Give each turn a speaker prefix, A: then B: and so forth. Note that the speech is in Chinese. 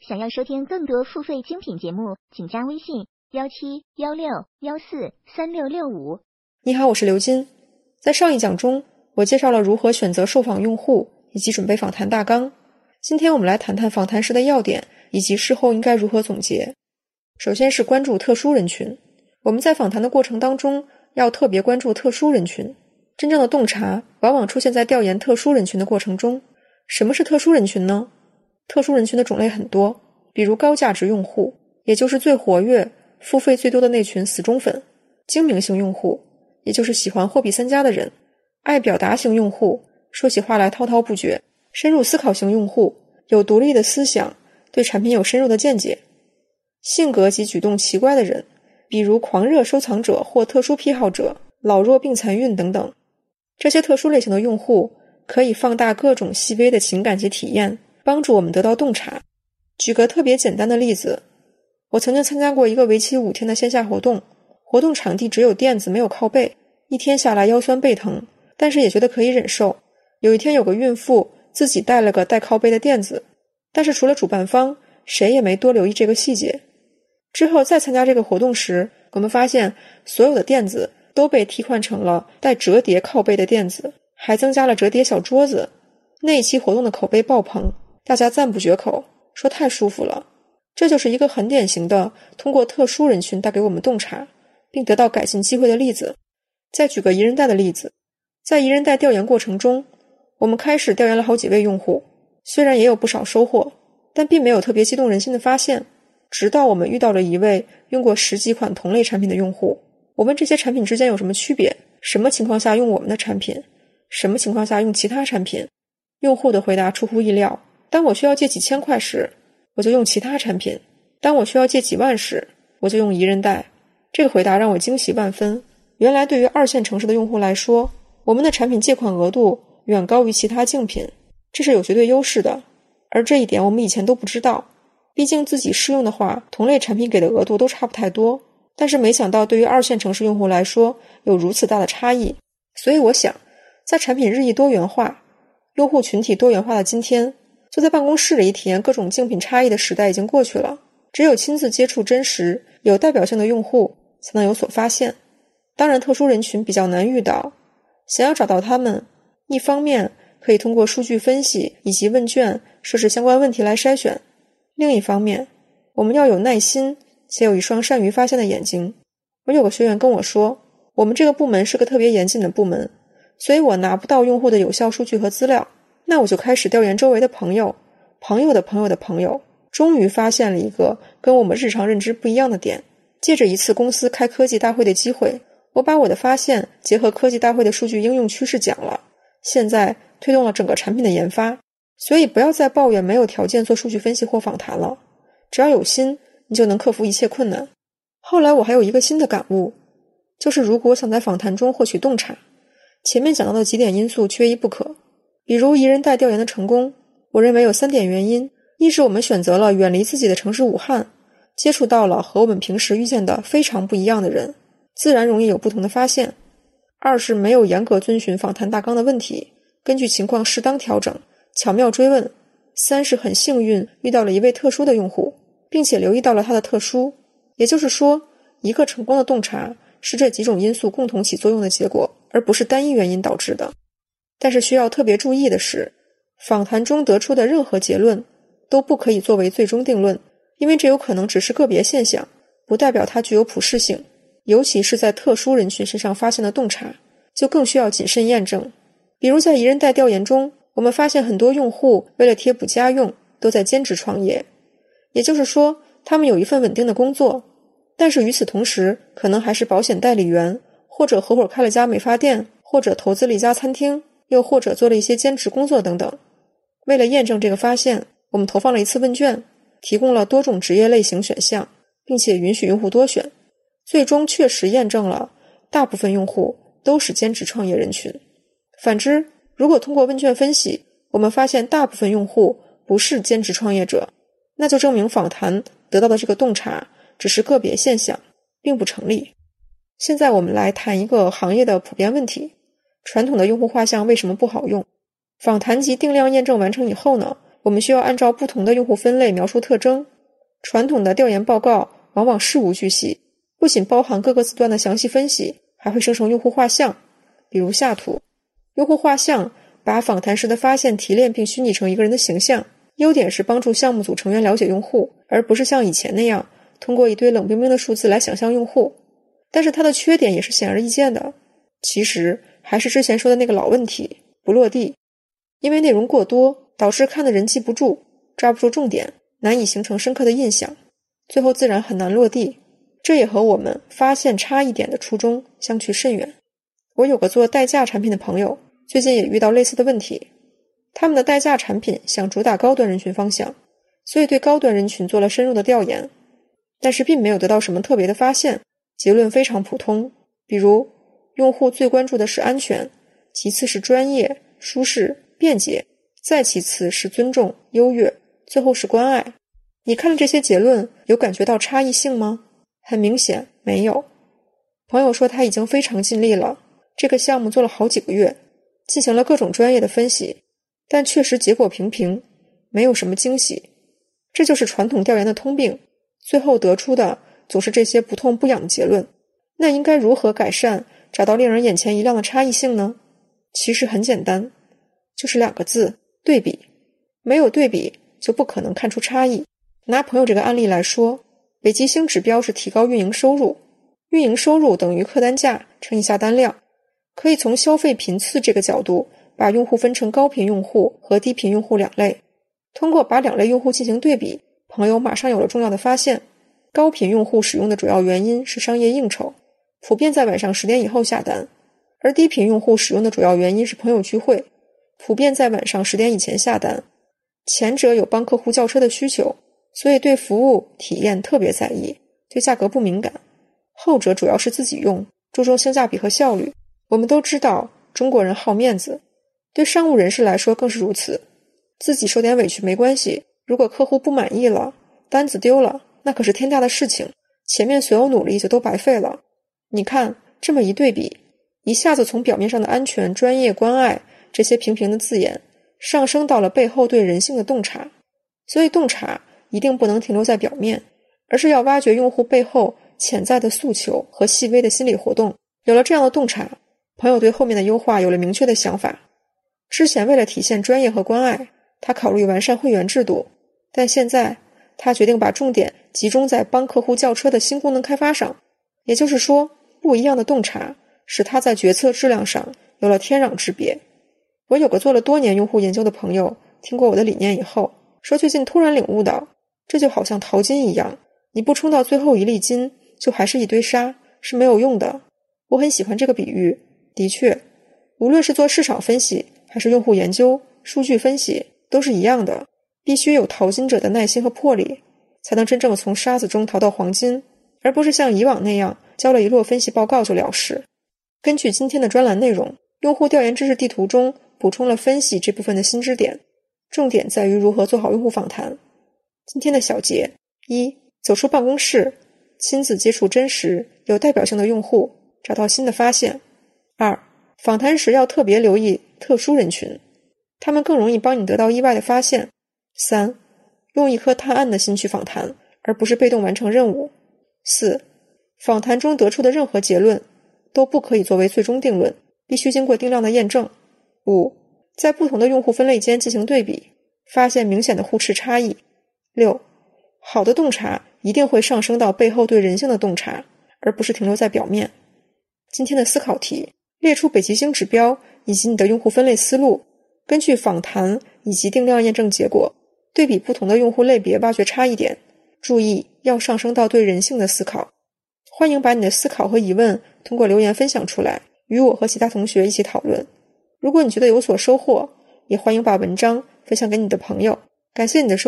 A: 想要收听更多付费精品节目，请加微信1716143665。
B: 你好，我是刘金。在上一讲中，我介绍了如何选择受访用户以及准备访谈大纲。今天我们来谈谈访谈时的要点以及事后应该如何总结。首先是关注特殊人群。我们在访谈的过程当中要特别关注特殊人群。真正的洞察往往出现在调研特殊人群的过程中。什么是特殊人群呢？特殊人群的种类很多，比如高价值用户，也就是最活跃、付费最多的那群死忠粉；精明型用户，也就是喜欢货比三家的人；爱表达型用户，说起话来滔滔不绝；深入思考型用户，有独立的思想，对产品有深入的见解；性格及举动奇怪的人，比如狂热收藏者或特殊癖好者、老弱病残孕等等。这些特殊类型的用户可以放大各种细微的情感及体验，帮助我们得到洞察。举个特别简单的例子，我曾经参加过一个为期5天的线下活动，活动场地只有垫子没有靠背，一天下来腰酸背疼，但是也觉得可以忍受。有一天有个孕妇自己带了个带靠背的垫子，但是除了主办方，谁也没多留意这个细节。之后再参加这个活动时，我们发现所有的垫子都被替换成了带折叠靠背的垫子，还增加了折叠小桌子。那一期活动的口碑爆棚，大家赞不绝口，说太舒服了。这就是一个很典型的通过特殊人群带给我们洞察并得到改进机会的例子。再举个宜人贷的例子，在宜人贷调研过程中，我们开始调研了好几位用户，虽然也有不少收获，但并没有特别激动人心的发现。直到我们遇到了一位用过10几款同类产品的用户，我问这些产品之间有什么区别，什么情况下用我们的产品，什么情况下用其他产品。用户的回答出乎意料，当我需要借几千块时，我就用其他产品；当我需要借几万时，我就用宜人贷。这个回答让我惊喜万分。原来对于2线城市的用户来说，我们的产品借款额度远高于其他竞品，这是有绝对优势的。而这一点我们以前都不知道，毕竟自己试用的话，同类产品给的额度都差不太多，但是没想到对于2线城市用户来说有如此大的差异。所以我想，在产品日益多元化、用户群体多元化的今天，坐在办公室里体验各种竞品差异的时代已经过去了。只有亲自接触真实、有代表性的用户，才能有所发现。当然，特殊人群比较难遇到，想要找到他们，一方面可以通过数据分析以及问卷设置相关问题来筛选，另一方面，我们要有耐心，且有一双善于发现的眼睛。我有个学员跟我说，我们这个部门是个特别严谨的部门，所以我拿不到用户的有效数据和资料，那我就开始调研周围的朋友，朋友的朋友的朋友，终于发现了一个跟我们日常认知不一样的点。借着一次公司开科技大会的机会，我把我的发现结合科技大会的数据应用趋势讲了，现在推动了整个产品的研发。所以不要再抱怨没有条件做数据分析或访谈了，只要有心，你就能克服一切困难。后来我还有一个新的感悟，就是如果想在访谈中获取洞察，前面讲到的几点因素缺一不可。比如宜人贷调研的成功，我认为有3点原因。一是我们选择了远离自己的城市武汉，接触到了和我们平时遇见的非常不一样的人，自然容易有不同的发现。二是没有严格遵循访谈大纲的问题，根据情况适当调整，巧妙追问。三是很幸运遇到了一位特殊的用户，并且留意到了他的特殊。也就是说，一个成功的洞察是这几种因素共同起作用的结果，而不是单一原因导致的。但是需要特别注意的是，访谈中得出的任何结论都不可以作为最终定论，因为这有可能只是个别现象，不代表它具有普适性。尤其是在特殊人群身上发现的洞察，就更需要谨慎验证。比如在宜人贷调研中，我们发现很多用户为了贴补家用都在兼职创业，也就是说他们有一份稳定的工作，但是与此同时可能还是保险代理员，或者合伙开了家美发店，或者投资了一家餐厅，又或者做了一些兼职工作等等。为了验证这个发现，我们投放了一次问卷，提供了多种职业类型选项，并且允许用户多选。最终确实验证了大部分用户都是兼职创业人群。反之，如果通过问卷分析，我们发现大部分用户不是兼职创业者，那就证明访谈得到的这个洞察只是个别现象，并不成立。现在我们来谈一个行业的普遍问题，传统的用户画像为什么不好用？访谈及定量验证完成以后呢， 我们需要按照不同的用户分类描述特征。传统的调研报告往往事无巨细，不仅包含各个字段的详细分析，还会生成用户画像。比如下图，用户画像把访谈时的发现提炼并虚拟成一个人的形象。优点是帮助项目组成员了解用户，而不是像以前那样通过一堆冷冰冰的数字来想象用户。但是它的缺点也是显而易见的，其实还是之前说的那个老问题，不落地。因为内容过多，导致看的人记不住，抓不住重点，难以形成深刻的印象，最后自然很难落地。这也和我们发现差异点的初衷相去甚远。我有个做代驾产品的朋友，最近也遇到类似的问题。他们的代驾产品想主打高端人群方向，所以对高端人群做了深入的调研，但是并没有得到什么特别的发现，结论非常普通。比如，用户最关注的是安全，其次是专业、舒适、便捷，再其次是尊重、优越，最后是关爱。你看了这些结论，有感觉到差异性吗？很明显，没有。朋友说他已经非常尽力了，这个项目做了好几个月，进行了各种专业的分析，但确实结果平平，没有什么惊喜。这就是传统调研的通病，最后得出的总是这些不痛不痒的结论。那应该如何改善，找到令人眼前一亮的差异性呢？其实很简单，就是2个字：对比。没有对比，就不可能看出差异。拿朋友这个案例来说，北极星指标是提高运营收入，运营收入等于客单价乘以下单量。可以从消费频次这个角度，把用户分成高频用户和低频用户2类。通过把2类用户进行对比，朋友马上有了重要的发现。高频用户使用的主要原因是商业应酬，普遍在晚上10点以后下单，而低频用户使用的主要原因是朋友聚会，普遍在晚上10点以前下单。前者有帮客户叫车的需求，所以对服务体验特别在意，对价格不敏感。后者主要是自己用，注重性价比和效率。我们都知道中国人好面子，对商务人士来说更是如此。自己受点委屈没关系，如果客户不满意了，单子丢了，那可是天大的事情，前面所有努力就都白费了。你看，这么一对比，一下子从表面上的安全、专业、关爱这些平平的字眼，上升到了背后对人性的洞察。所以洞察一定不能停留在表面，而是要挖掘用户背后潜在的诉求和细微的心理活动。有了这样的洞察，朋友对后面的优化有了明确的想法。之前为了体现专业和关爱，他考虑完善会员制度，但现在他决定把重点集中在帮客户叫车的新功能开发上。也就是说，不一样的洞察使他在决策质量上有了天壤之别。我有个做了多年用户研究的朋友，听过我的理念以后，说最近突然领悟到，这就好像淘金一样，你不冲到最后一粒金，就还是一堆沙，是没有用的。我很喜欢这个比喻，的确，无论是做市场分析，还是用户研究、数据分析，都是一样的，必须有淘金者的耐心和魄力，才能真正从沙子中淘到黄金，而不是像以往那样交了一摞分析报告就了事。根据今天的专栏内容，用户调研知识地图中补充了分析这部分的新知点，重点在于如何做好用户访谈。今天的小结： 1. 走出办公室，亲自接触真实、有代表性的用户，找到新的发现。 2. 访谈时要特别留意特殊人群，他们更容易帮你得到意外的发现。 3. 用一颗探案的心去访谈，而不是被动完成任务。 4. 访谈中得出的任何结论都不可以作为最终定论，必须经过定量的验证。 5. 在不同的用户分类间进行对比，发现明显的互斥差异。 6. 好的洞察一定会上升到背后对人性的洞察，而不是停留在表面。今天的思考题：列出北极星指标以及你的用户分类思路，根据访谈以及定量验证结果，对比不同的用户类别，挖掘差异点。注意，要上升到对人性的思考。欢迎把你的思考和疑问通过留言分享出来，与我和其他同学一起讨论。如果你觉得有所收获，也欢迎把文章分享给你的朋友。感谢你的收听。